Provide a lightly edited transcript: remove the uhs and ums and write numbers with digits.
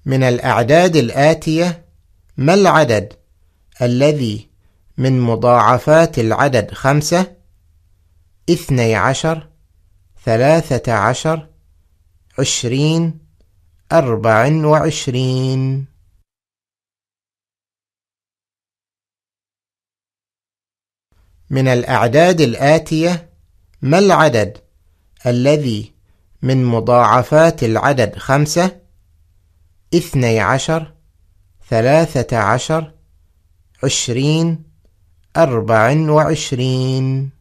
من الأعداد الآتية ما العدد الذي من مضاعفات العدد 5، 12، 13، 20، 24؟ من الأعداد الآتية ما العدد الذي من مضاعفات العدد 5، 12، 13، 20، 24؟